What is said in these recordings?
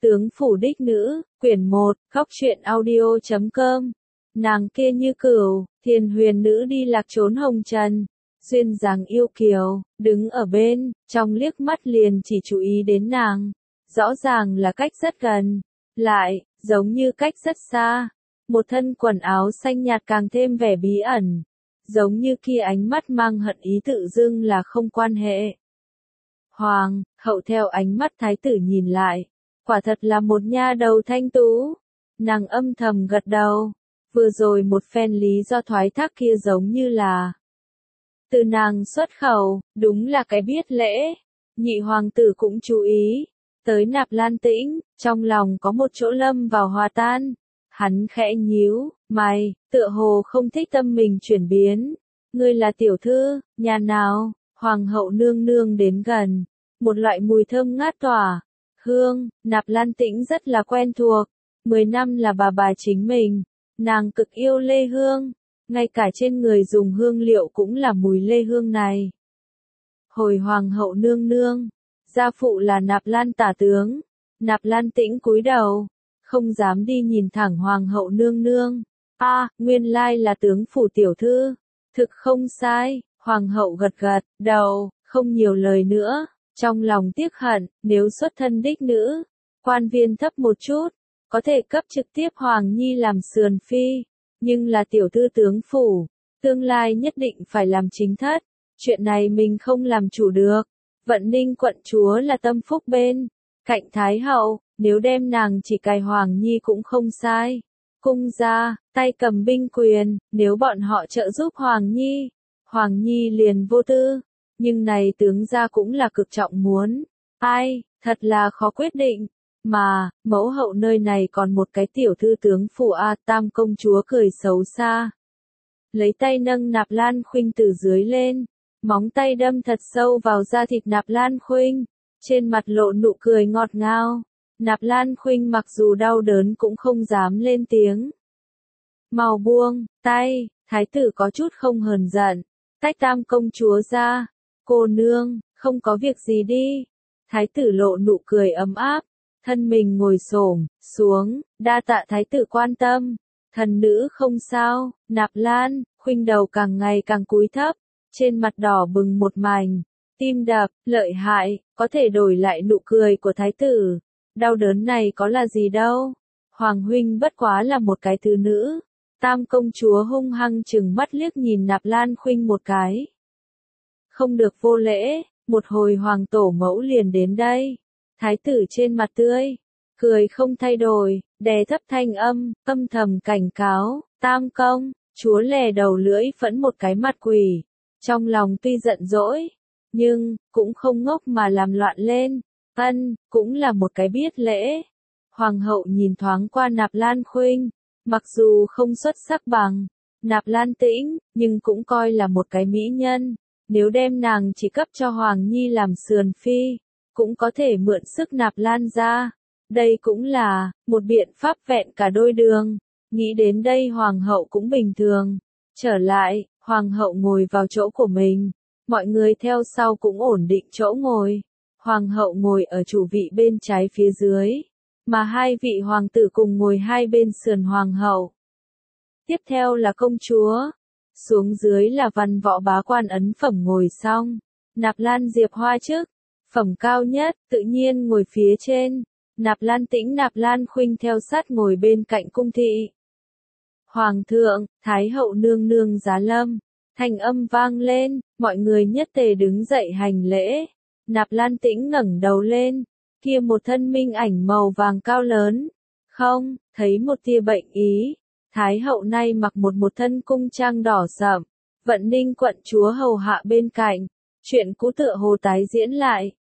Tướng phủ đích nữ, quyển 1, khóc truyện audio.com. Nàng kia như cửu, thiên huyền nữ đi lạc trốn hồng trần. Duyên dáng yêu kiều, đứng ở bên, trong liếc mắt liền chỉ chú ý đến nàng. Rõ ràng là cách rất gần, lại, giống như cách rất xa. Một thân quần áo xanh nhạt càng thêm vẻ bí ẩn. Giống như kia ánh mắt mang hận ý tự dưng là không quan hệ. Hoàng hậu theo ánh mắt thái tử nhìn lại. Quả thật là một nha đầu thanh tú. Nàng âm thầm gật đầu. Vừa rồi một phen lý do thoái thác kia giống như là từ nàng xuất khẩu, đúng là cái biết lễ. Nhị hoàng tử cũng chú ý. Tới Nạp Lan Tĩnh, trong lòng có một chỗ lâm vào hòa tan. Hắn khẽ nhíu mày, tựa hồ không thích tâm mình chuyển biến. Ngươi là tiểu thư, nhà nào? Hoàng hậu nương nương đến gần. Một loại mùi thơm ngát tỏa. Hương, Nạp Lan Tĩnh rất là quen thuộc. 10 năm là bà chính mình. Nàng cực yêu lê hương. Ngay cả trên người dùng hương liệu cũng là mùi lê hương này. Hồi hoàng hậu nương nương. Gia phụ là Nạp Lan tả tướng. Nạp Lan Tĩnh cúi đầu. Không dám đi nhìn thẳng hoàng hậu nương nương. Nguyên lai là tướng phủ tiểu thư. Thực không sai. Hoàng hậu gật gật đầu, không nhiều lời nữa. Trong lòng tiếc hận, nếu xuất thân đích nữ, quan viên thấp một chút, có thể cấp trực tiếp Hoàng Nhi làm sườn phi, nhưng là tiểu thư tướng phủ, tương lai nhất định phải làm chính thất, chuyện này mình không làm chủ được. Vận Ninh quận chúa là tâm phúc bên cạnh Thái hậu, nếu đem nàng chỉ cài Hoàng Nhi cũng không sai. Cung gia, tay cầm binh quyền, nếu bọn họ trợ giúp Hoàng Nhi liền vô tư. Nhưng này tướng gia cũng là cực trọng muốn. Thật là khó quyết định. Mà, mẫu hậu nơi này còn một cái tiểu thư tướng phủ Tam công chúa cười xấu xa. Lấy tay nâng Nạp Lan Khuynh từ dưới lên. Móng tay đâm thật sâu vào da thịt Nạp Lan Khuynh. Trên mặt lộ nụ cười ngọt ngào. Nạp Lan Khuynh mặc dù đau đớn cũng không dám lên tiếng. Mau buông tay, thái tử có chút không hờn giận. Tách Tam công chúa ra. Cô nương, không có việc gì đi. Thái tử lộ nụ cười ấm áp, thân mình ngồi xổm xuống, đa tạ thái tử quan tâm. Thần nữ không sao. Nạp Lan Khuynh đầu càng ngày càng cúi thấp, trên mặt đỏ bừng một mảnh, tim đập lợi hại, có thể đổi lại nụ cười của thái tử. Đau đớn này có là gì đâu. Hoàng huynh bất quá là một cái thứ nữ. Tam công chúa hung hăng chừng mắt liếc nhìn Nạp Lan Khuynh một cái. Không được vô lễ, một hồi hoàng tổ mẫu liền đến đây. Thái tử trên mặt tươi, cười không thay đổi, đè thấp thanh âm, âm thầm cảnh cáo, Tam công, chúa lè đầu lưỡi phẫn một cái mặt quỷ. Trong lòng tuy giận dỗi, nhưng, cũng không ngốc mà làm loạn lên. Cũng là một cái biết lễ. Hoàng hậu nhìn thoáng qua Nạp Lan Khuynh, mặc dù không xuất sắc bằng Nạp Lan Tĩnh, nhưng cũng coi là một cái mỹ nhân. Nếu đem nàng chỉ cấp cho Hoàng Nhi làm sườn phi, cũng có thể mượn sức Nạp Lan ra. Đây cũng là một biện pháp vẹn cả đôi đường. Nghĩ đến đây hoàng hậu cũng bình thường. Trở lại, hoàng hậu ngồi vào chỗ của mình. Mọi người theo sau cũng ổn định chỗ ngồi. Hoàng hậu ngồi ở chủ vị bên trái phía dưới, mà hai vị hoàng tử cùng ngồi hai bên sườn hoàng hậu. Tiếp theo là công chúa. Xuống dưới là văn võ bá quan ấn phẩm ngồi xong. Nạp Lan Diệp Hoa trước, phẩm cao nhất, tự nhiên ngồi phía trên. Nạp Lan Tĩnh Nạp Lan Khuynh theo sát ngồi bên cạnh cung thị. Hoàng thượng, Thái hậu nương nương giá lâm. Thanh âm vang lên, mọi người nhất tề đứng dậy hành lễ. Nạp Lan Tĩnh ngẩng đầu lên, kia một thân minh ảnh màu vàng cao lớn. Không, thấy một tia bệnh ý. Thái hậu nay mặc một thân cung trang đỏ sậm, Vận Ninh quận chúa hầu hạ bên cạnh, chuyện cũ tựa hồ tái diễn lại.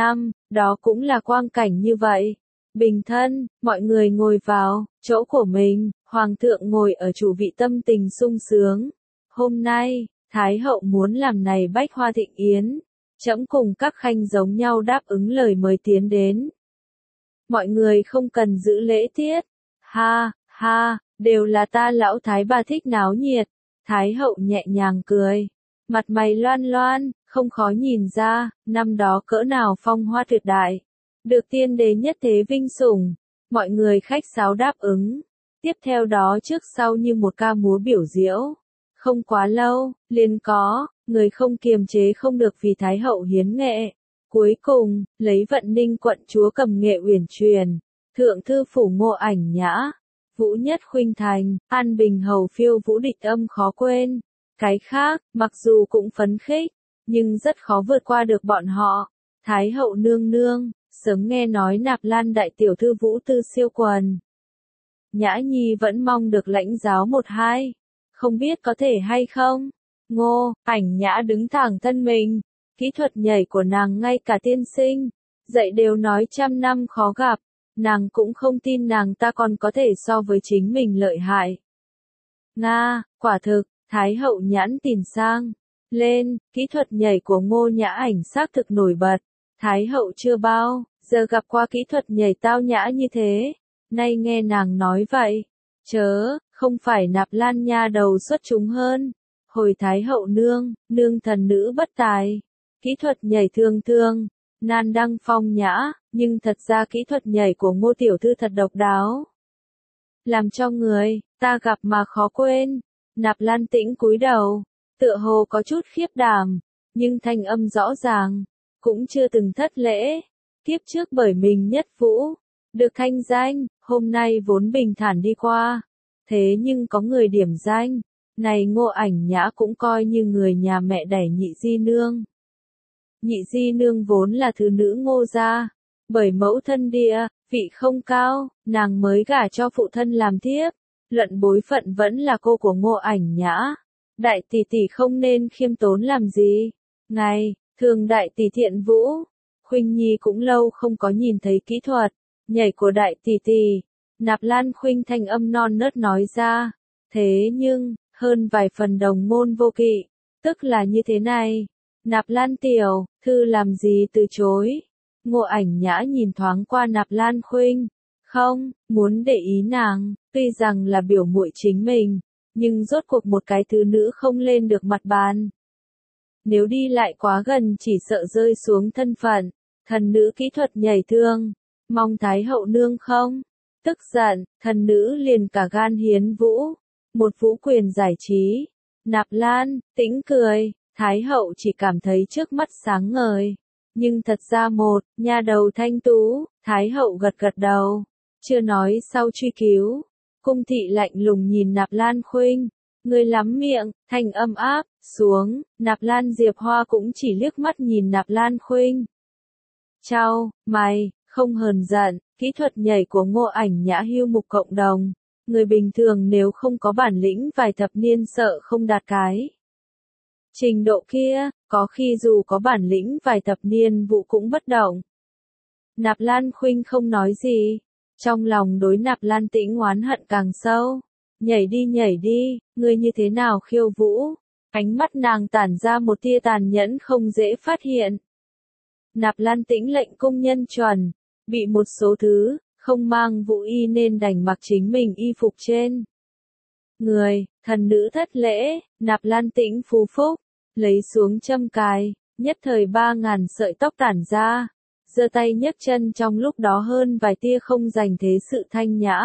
Đó cũng là quang cảnh như vậy. Bình thân, mọi người ngồi vào chỗ của mình, hoàng thượng ngồi ở chủ vị tâm tình sung sướng. Hôm nay, Thái hậu muốn làm này bách hoa thịnh yến, trẫm cùng các khanh giống nhau đáp ứng lời mời tiến đến. Mọi người không cần giữ lễ tiết. Ha, đều là ta lão thái bà thích náo nhiệt. Thái hậu nhẹ nhàng cười, mặt mày loan loan, không khó nhìn ra, năm đó cỡ nào phong hoa tuyệt đại. được tiên đế nhất thế vinh sủng. Mọi người khách sáo đáp ứng. Tiếp theo đó trước sau như một ca múa biểu diễu. Không quá lâu, liền có, người không kiềm chế không được vì Thái hậu hiến nghệ. Cuối cùng, lấy Vận Ninh quận chúa cầm nghệ uyển truyền, thượng thư phủ Ngô Ảnh Nhã, Vũ Nhất Khuynh Thành, An Bình hầu phiêu Vũ Địch Âm khó quên. Cái khác, mặc dù cũng phấn khích, nhưng rất khó vượt qua được bọn họ. Thái hậu nương nương, sớm nghe nói Nạp Lan đại tiểu thư Vũ Tư siêu quần. Nhã Nhi vẫn mong được lãnh giáo một hai. Không biết có thể hay không? Ngô Ảnh Nhã đứng thẳng thân mình. Kỹ thuật nhảy của nàng ngay cả tiên sinh dạy đều nói trăm năm khó gặp. Nàng cũng không tin nàng ta còn có thể so với chính mình lợi hại. Nga, quả thực, Thái hậu nhãn tìm sang. Lên, kỹ thuật nhảy của Ngô Nhã Ảnh xác thực nổi bật. Thái hậu chưa bao giờ gặp qua kỹ thuật nhảy tao nhã như thế. Nay nghe nàng nói vậy. Chớ, không phải Nạp Lan nha đầu xuất chúng hơn. Hồi Thái hậu nương thần nữ bất tài. Kỹ thuật nhảy thường thường, nan đăng phong nhã, nhưng thật ra kỹ thuật nhảy của Ngô tiểu thư thật độc đáo. Làm cho người ta gặp mà khó quên. Nạp Lan Tĩnh cúi đầu, tựa hồ có chút khiếp đảm, nhưng thanh âm rõ ràng, cũng chưa từng thất lễ. Kiếp trước bởi mình nhất vũ, được thanh danh, hôm nay vốn bình thản đi qua. Thế nhưng có người điểm danh, này Ngô Ảnh Nhã cũng coi như người nhà mẹ đẻ Nhị Di Nương. Nhị Di Nương vốn là thứ nữ Ngô gia, bởi mẫu thân địa, vị không cao, nàng mới gả cho phụ thân làm thiếp, luận bối phận vẫn là cô của Ngô Ảnh Nhã. Đại tỷ tỷ không nên khiêm tốn làm gì. Ngày, thường đại tỷ thiện vũ, Khuynh Nhi cũng lâu không có nhìn thấy kỹ thuật nhảy của đại tỷ tỷ. Nạp Lan Khuynh thanh âm non nớt nói ra. Thế nhưng, hơn vài phần đồng môn vô kỵ, tức là như thế này. Nạp Lan tiểu thư làm gì từ chối? Ngô Ảnh Nhã nhìn thoáng qua Nạp Lan Khuynh, không muốn để ý nàng, tuy rằng là biểu muội chính mình, nhưng rốt cuộc một cái thứ nữ không lên được mặt bàn. Nếu đi lại quá gần chỉ sợ rơi xuống thân phận, thần nữ kỹ thuật nhảy thương, mong Thái hậu nương không? Tức giận, thần nữ liền cả gan hiến vũ, một vũ quyền giải trí. Nạp Lan Tĩnh cười, Thái hậu chỉ cảm thấy trước mắt sáng ngời. Nhưng thật ra một, nha đầu thanh tú, Thái hậu gật gật đầu. Chưa nói sau truy cứu. Cung thị lạnh lùng nhìn Nạp Lan Khuynh. Người lắm miệng, thanh âm áp, xuống, Nạp Lan Diệp Hoa cũng chỉ liếc mắt nhìn Nạp Lan Khuynh. Chau, mày, không hờn giận, kỹ thuật nhảy của Ngô Ảnh Nhã hưu mục cộng đồng. Người bình thường nếu không có bản lĩnh vài thập niên sợ không đạt cái trình độ kia, có khi dù có bản lĩnh vài thập niên vụ cũng bất động. Nạp Lan Khuynh không nói gì, trong lòng đối Nạp Lan Tĩnh oán hận càng sâu. Nhảy đi, ngươi như thế nào khiêu vũ? Ánh mắt nàng tản ra một tia tàn nhẫn không dễ phát hiện. Nạp Lan Tĩnh lệnh công nhân chuẩn, bị một số thứ, không mang vũ y nên đành mặc chính mình y phục trên người. Thần nữ thất lễ, Nạp Lan Tĩnh phú phúc, lấy xuống châm cài, nhất thời 3.000 sợi tóc tản ra, giơ tay nhấc chân trong lúc đó hơn vài tia không dành thế sự thanh nhã.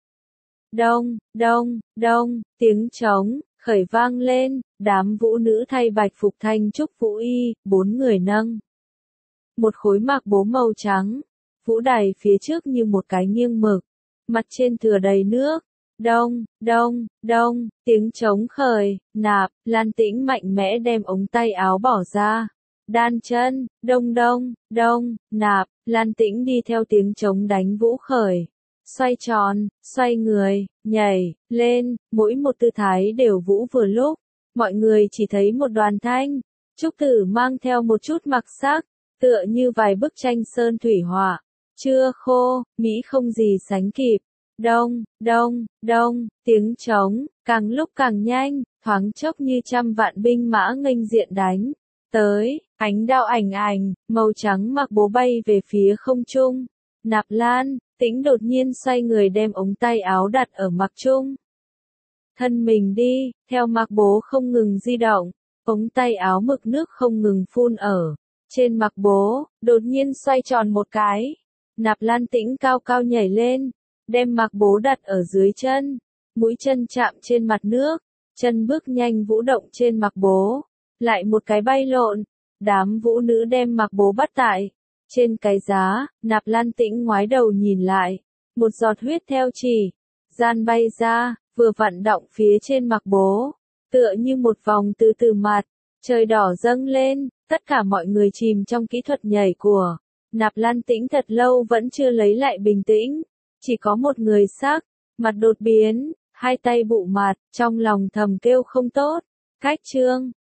Đông, đông, đông, tiếng trống, khởi vang lên, đám vũ nữ thay bạch phục thanh trúc vũ y, 4 người nâng một khối mạc bố màu trắng, vũ đài phía trước như một cái nghiêng mực, mặt trên thừa đầy nước. Đông, đông, đông, tiếng trống khởi, Nạp Lan Tĩnh mạnh mẽ đem ống tay áo bỏ ra. Đan chân, đông đông, đông, Nạp Lan Tĩnh đi theo tiếng trống đánh vũ khởi. Xoay tròn, xoay người, nhảy, lên, mỗi một tư thái đều vũ vừa lúc. Mọi người chỉ thấy một đoàn thanh, trúc tử mang theo một chút mặc sắc, tựa như vài bức tranh sơn thủy họa. Chưa khô, mỹ không gì sánh kịp. Đông, đông, đông, tiếng trống, càng lúc càng nhanh, thoáng chốc như trăm vạn binh mã nghênh diện đánh. Tới, ánh đao ảnh ảnh, màu trắng mặc bố bay về phía không trung. Nạp Lan Tĩnh đột nhiên xoay người đem ống tay áo đặt ở mặc trung. Thân mình đi, theo mặc bố không ngừng di động, ống tay áo mực nước không ngừng phun ở trên mặc bố, đột nhiên xoay tròn một cái, Nạp Lan Tĩnh cao cao nhảy lên, đem mặc bố đặt ở dưới chân, mũi chân chạm trên mặt nước, chân bước nhanh vũ động trên mặc bố, lại một cái bay lộn, đám vũ nữ đem mặc bố bắt tại trên cái giá. Nạp Lan Tĩnh ngoái đầu nhìn lại, một giọt huyết theo chỉ gian bay ra, vừa vặn đọng phía trên mặc bố, tựa như một vòng từ từ mặt trời đỏ dâng lên. Tất cả mọi người chìm trong kỹ thuật nhảy của Nạp Lan Tĩnh thật lâu vẫn chưa lấy lại bình tĩnh, chỉ có một người sắc mặt đột biến, hai tay bụ mặt, trong lòng thầm kêu không tốt. Cách chương